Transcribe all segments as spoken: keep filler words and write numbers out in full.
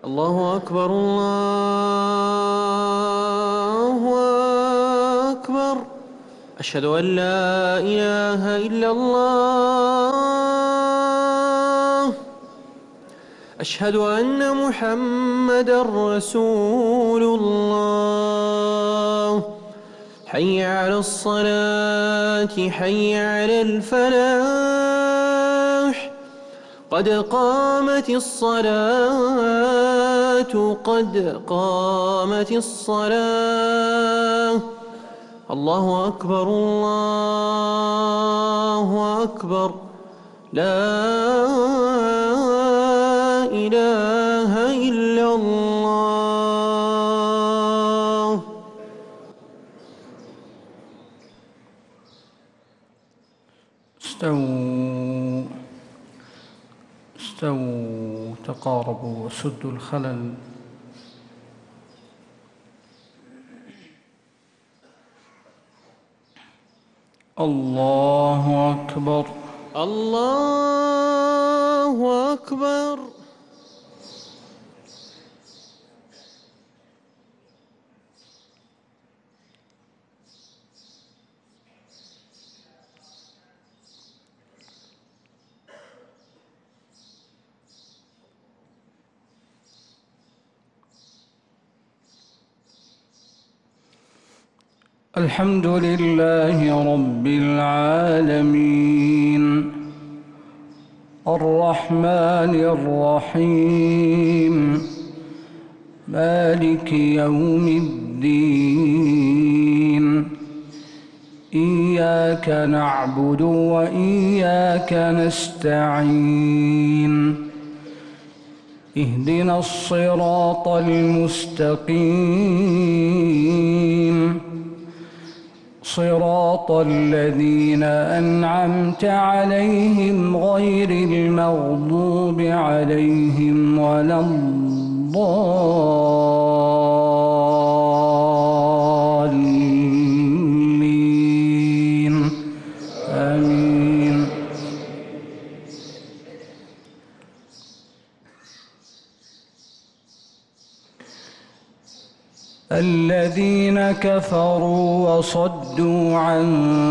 الله أكبر الله أكبر. أشهد أن لا إله إلا الله. أشهد أن محمدًا رسول الله. حي على الصلاة حي على الفلاح. قد قامت الصلاة قد قامت الصلاة. الله أكبر الله أكبر. لا إله إلا الله. استووا استووا تقاربوا وسدوا الخلل. الله أكبر الله أكبر. الحمد لله رب العالمين الرحمن الرحيم مالك يوم الدين. إياك نعبد وإياك نستعين. اهدنا الصراط المستقيم صراط الذين أنعمت عليهم غير المغضوب عليهم ولا الضالين. آمين. الذين كفروا وصدوا عن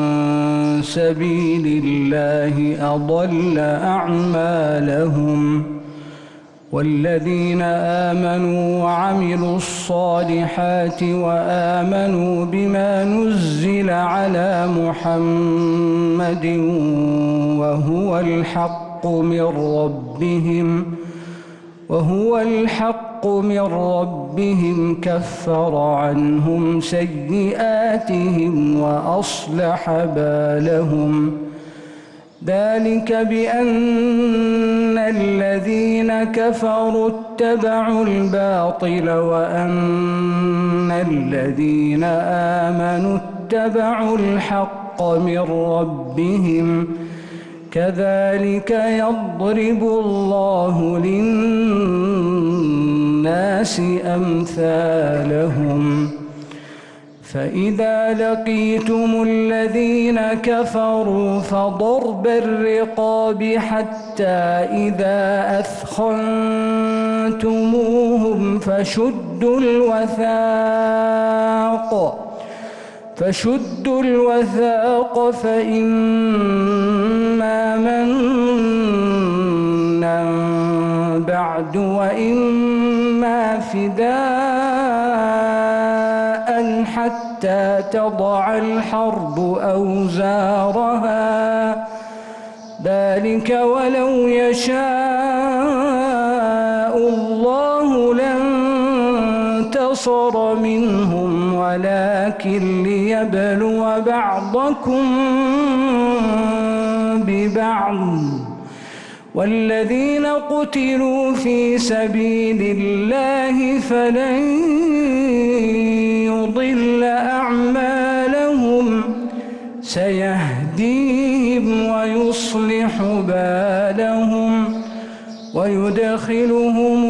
سبيل الله أضل أعمالهم. والذين آمنوا وعملوا الصالحات وآمنوا بما نزل على محمد وهو الحق من ربهم وهو الحق من ربهم كفر عنهم سيئاتهم وأصلح بالهم. ذلك بأن الذين كفروا اتبعوا الباطل وأن الذين آمنوا اتبعوا الحق من ربهم. كذلك يضرب الله للناس أمثالهم. فإذا لقيتم الذين كفروا فضرب الرقاب حتى إذا أثخنتموهم فشدوا الوثاق فشدوا الوثاق فإما منا بعد وإما فداء حتى تضع الحرب أوزارها. ذلك ولو يشاء الله لانتصر منهم ولكن ليبلو بعضكم ببعض. والذين قتلوا في سبيل الله فلن يضل أعمالهم سيهديهم ويصلح بالهم ويدخلهم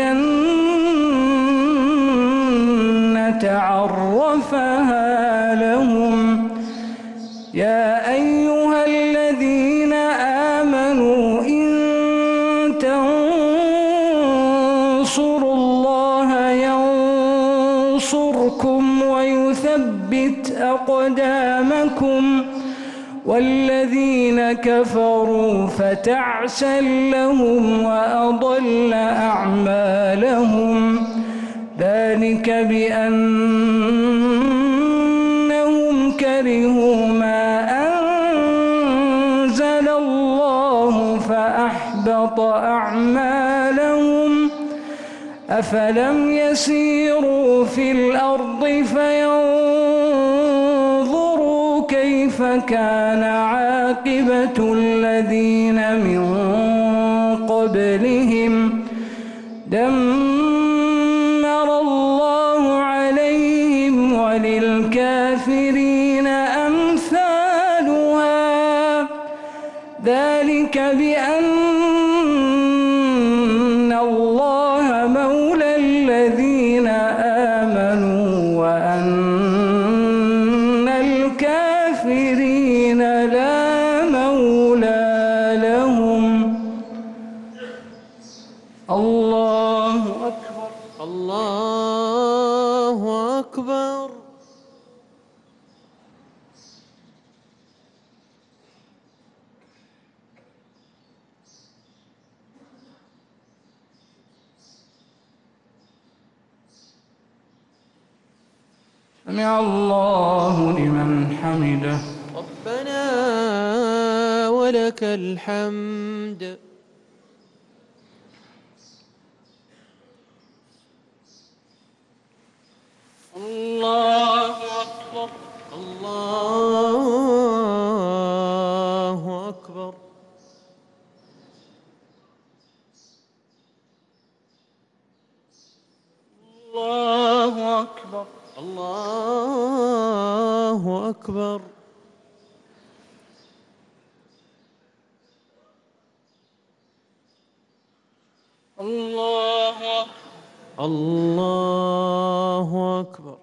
الجنة عرفها لهم. يا أيها الذين آمنوا إن تنصروا والذين كفروا فتعسا لهم وأضل أعمالهم ذلك بأنهم كرهوا ما أنزل الله فأحبط أعمالهم أفلم يسيروا في الأرض فينظروا كيف كان عاقبة الذين من قبلهم دمر الله عليهم وللكافرين أمثالها ذلك بأن الله مولى الذين آمنوا وأن الكافرين لا مولى لهم. الله أكبر. الله أكبر. سمع الله لمن حمده. ربنا ولك الحمد. الله أكبر. الله أكبر. الله أكبر. الله أكبر. الله أكبر. الله أكبر.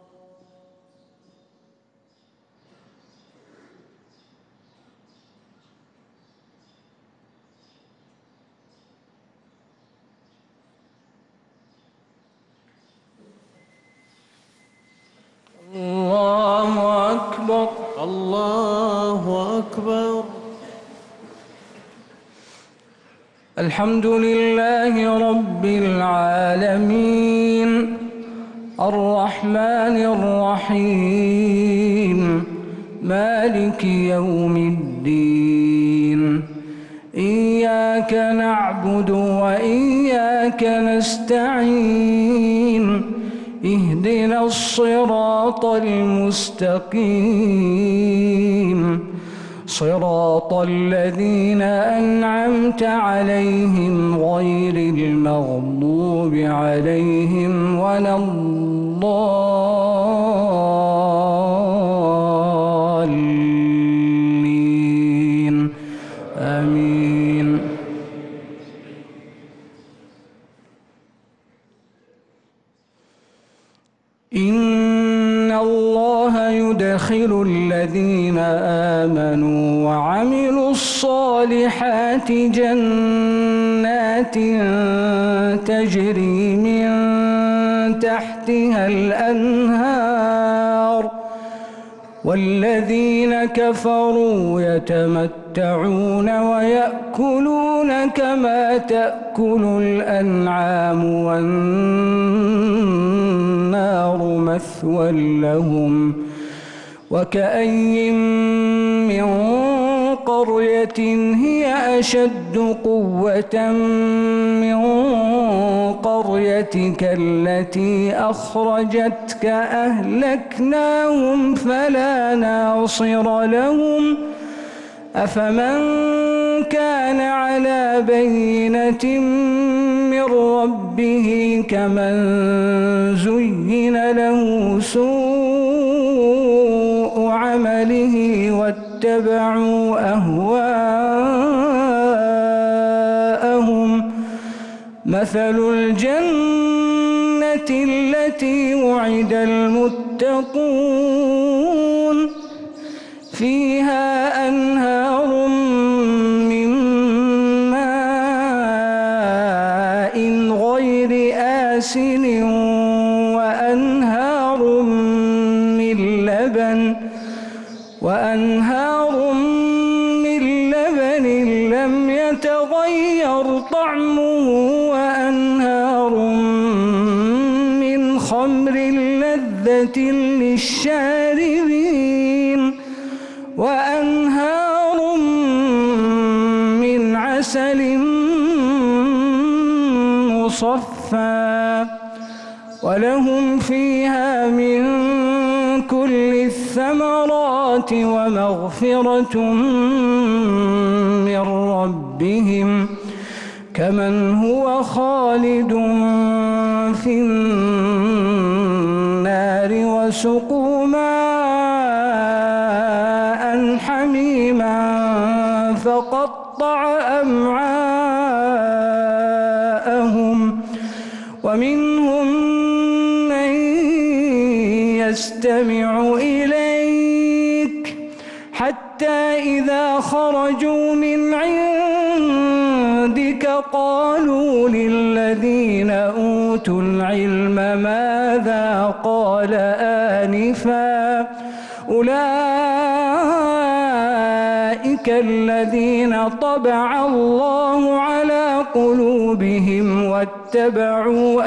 الله أكبر. الله أكبر. الحمد لله رب العالمين الرحمن الرحيم مالك يوم الدين إياك نعبد وإياك نستعين اهدنا الصراط المستقيم صراط الذين أنعمت عليهم غير المغضوب عليهم ولا الضالين آمين. إن الله يدخل الذين آمنوا وعملوا الصالحات جنات تجري من تحتها الأنهار والذين كفروا يتمتعون ويأكلون كما تأكل الأنعام والنار مثوى لهم وكأي من قرية هي أشد قوة من قريتك التي أخرجتك أهلكناهم فلا ناصر لهم أفمن كان على بينة من ربه كمن زين له سوء عمله واتبعوا أهواءهم مثل الجنة التي وعد المتقون فيها أنهار من ماء غير آسن وأنهار من لبن وأنهار يتغير طعمه وأنهار من خمر لذة للشاربين وأنهار من عسل مصفى ولهم فيها من كل الثمرات ومغفرة من ربهم كمن هو خالد في النار وسقوا ماء حميما فقطع أمعاءهم ومنهم من يستمع إليك حتى إذا خرجوا من عندك قالوا للذين أوتوا العلم ماذا قال آنفا أولئك الذين طبع الله على قلوبهم واتبعوا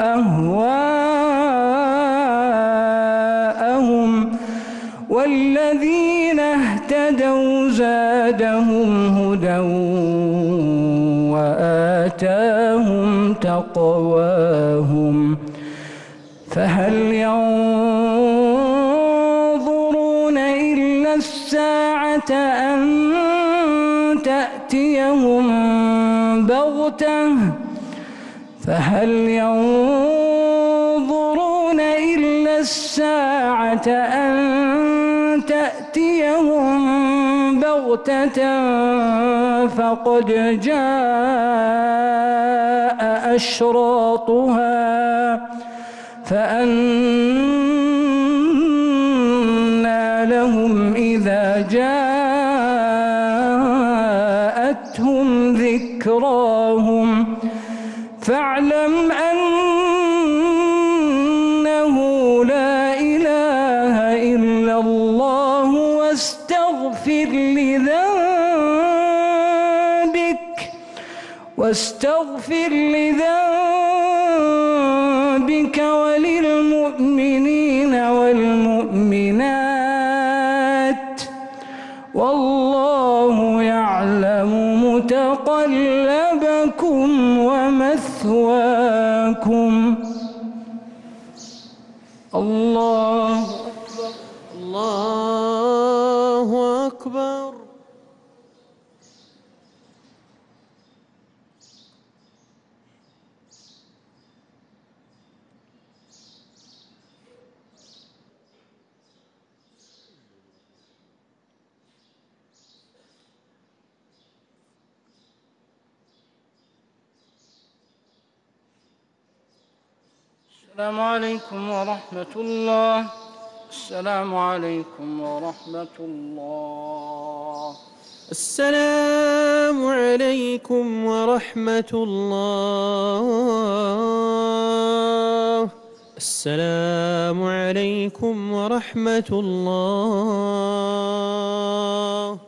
أهواءهم والذين اهتدوا زادهم هدى وآتاهم تقواهم فهل ينظرون إلا الساعة أن تأتيهم بغتة فهل ينظرون إلا الساعة أن تأتيهم بغتة فقد جاء أشراطها فأنى لهم إذا جاءتهم ذكراهم فاعلم أنه لا إله إلا الله واستغفر لذنبك واستغفر لذنبك وللمؤمنين والمؤمنات والله يعلم متقلبكم ومثواكم. الله أكبر. الله أكبر. السلام عليكم ورحمة الله. السلام عليكم ورحمة الله. السلام عليكم ورحمة الله. السلام عليكم ورحمة الله.